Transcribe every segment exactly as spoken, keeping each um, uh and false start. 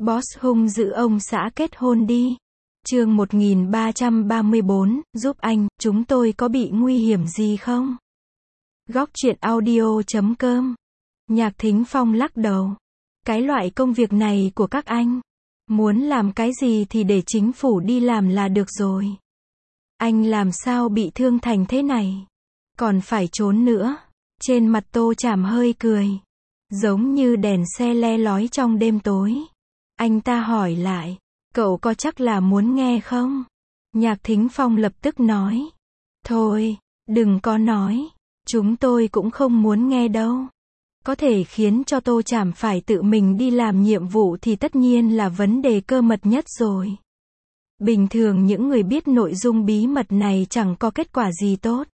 Boss hung dữ ông xã kết hôn đi. Chương một nghìn ba trăm ba mươi bốn, giúp anh, chúng tôi có bị nguy hiểm gì không? Góc truyện audio chấm com. Nhạc Thính Phong lắc đầu. Cái loại công việc này của các anh, muốn làm cái gì thì để chính phủ đi làm là được rồi. Anh làm sao bị thương thành thế này? Còn phải trốn nữa. Trên mặt Tô Trảm hơi cười, giống như đèn xe le lói trong đêm tối. Anh ta hỏi lại, cậu có chắc là muốn nghe không? Nhạc Thính Phong lập tức nói, thôi, đừng có nói, chúng tôi cũng không muốn nghe đâu. Có thể khiến cho Tô Trảm phải tự mình đi làm nhiệm vụ thì tất nhiên là vấn đề cơ mật nhất rồi. Bình thường những người biết nội dung bí mật này chẳng có kết quả gì tốt.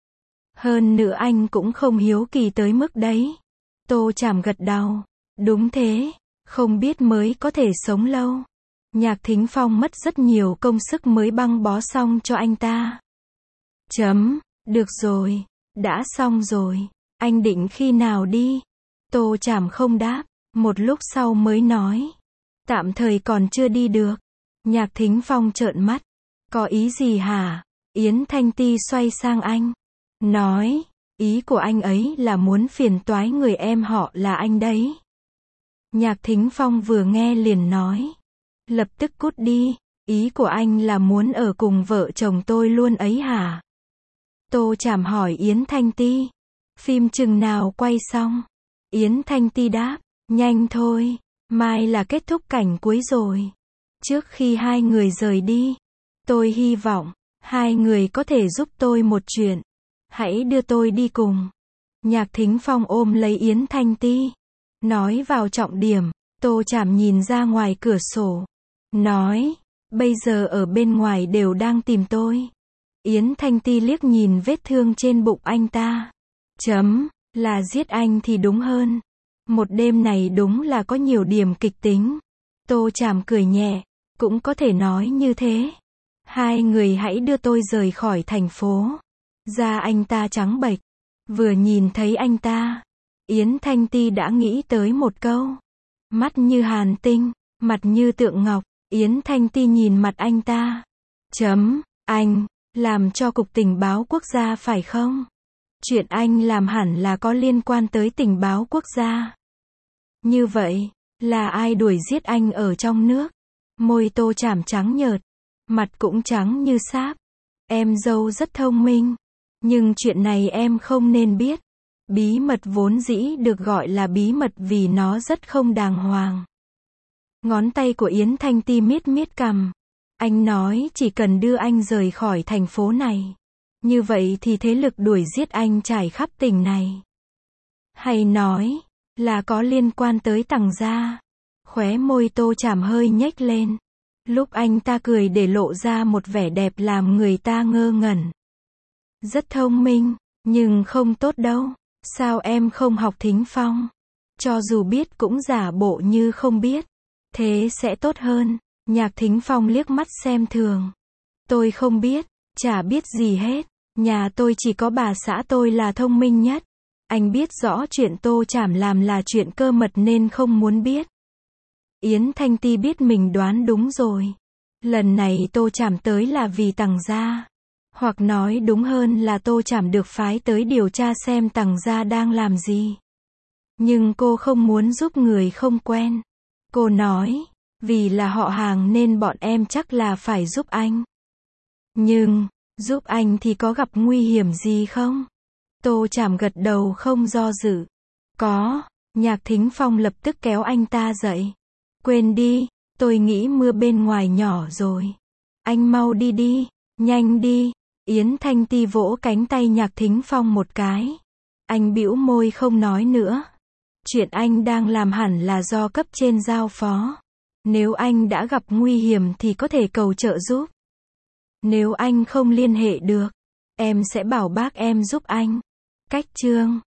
Hơn nữa anh cũng không hiếu kỳ tới mức đấy. Tô Trảm gật đầu, đúng thế, không biết mới có thể sống lâu. Nhạc Thính Phong mất rất nhiều công sức mới băng bó xong cho anh ta. Chấm, được rồi, đã xong rồi, anh định khi nào đi? Tô Trảm không đáp, một lúc sau mới nói, tạm thời còn chưa đi được. Nhạc Thính Phong trợn mắt, có ý gì hả? Yến Thanh Ti xoay sang anh, nói, ý của anh ấy là muốn phiền toái người em họ là anh đấy. Nhạc Thính Phong vừa nghe liền nói, lập tức cút đi, ý của anh là muốn ở cùng vợ chồng tôi luôn ấy hả? Tô Trảm hỏi Yến Thanh Ti, phim chừng nào quay xong? Yến Thanh Ti đáp, nhanh thôi, mai là kết thúc cảnh cuối rồi. Trước khi hai người rời đi, tôi hy vọng, hai người có thể giúp tôi một chuyện. Hãy đưa tôi đi cùng. Nhạc Thính Phong ôm lấy Yến Thanh Ti, nói vào trọng điểm. Tô Trảm nhìn ra ngoài cửa sổ, nói, bây giờ ở bên ngoài đều đang tìm tôi. Yến Thanh Ti liếc nhìn vết thương trên bụng anh ta. Chấm, là giết anh thì đúng hơn. Một đêm này đúng là có nhiều điểm kịch tính. Tô Trảm cười nhẹ, cũng có thể nói như thế. Hai người hãy đưa tôi rời khỏi thành phố. Da anh ta trắng bệch. Vừa nhìn thấy anh ta, Yến Thanh Ti đã nghĩ tới một câu. Mắt như hàn tinh, mặt như tượng ngọc. Yến Thanh Ti nhìn mặt anh ta. Chấm, anh, làm cho Cục Tình báo Quốc gia phải không? Chuyện anh làm hẳn là có liên quan tới tình báo quốc gia. Như vậy, là ai đuổi giết anh ở trong nước? Môi Tô Trảm trắng nhợt, mặt cũng trắng như sáp. Em dâu rất thông minh, nhưng chuyện này em không nên biết. Bí mật vốn dĩ được gọi là bí mật vì nó rất không đàng hoàng. Ngón tay của Yến Thanh Ti miết miết cằm. Anh nói chỉ cần đưa anh rời khỏi thành phố này, như vậy thì thế lực đuổi giết anh trải khắp tỉnh này. Hay nói, là có liên quan tới Tằng gia. Khóe môi Tô Trảm hơi nhếch lên. Lúc anh ta cười để lộ ra một vẻ đẹp làm người ta ngơ ngẩn. Rất thông minh, nhưng không tốt đâu. Sao em không học Thính Phong? Cho dù biết cũng giả bộ như không biết. Thế sẽ tốt hơn. Nhạc Thính Phong liếc mắt xem thường. Tôi không biết, chả biết gì hết. Nhà tôi chỉ có bà xã tôi là thông minh nhất. Anh biết rõ chuyện Tô Trảm làm là chuyện cơ mật nên không muốn biết. Yến Thanh Ti biết mình đoán đúng rồi. Lần này Tô Trảm tới là vì Tằng gia. Hoặc nói đúng hơn là Tô Trảm được phái tới điều tra xem Tằng gia đang làm gì. Nhưng cô không muốn giúp người không quen. Cô nói, vì là họ hàng nên bọn em chắc là phải giúp anh. Nhưng, giúp anh thì có gặp nguy hiểm gì không? Tô Trảm gật đầu không do dự. Có. Nhạc Thính Phong lập tức kéo anh ta dậy. Quên đi, tôi nghĩ mưa bên ngoài nhỏ rồi. Anh mau đi đi, nhanh đi. Yến Thanh Ti vỗ cánh tay Nhạc Thính Phong một cái. Anh bĩu môi không nói nữa. Chuyện anh đang làm hẳn là do cấp trên giao phó. Nếu anh đã gặp nguy hiểm thì có thể cầu trợ giúp. Nếu anh không liên hệ được, em sẽ bảo bác em giúp anh. Cách chương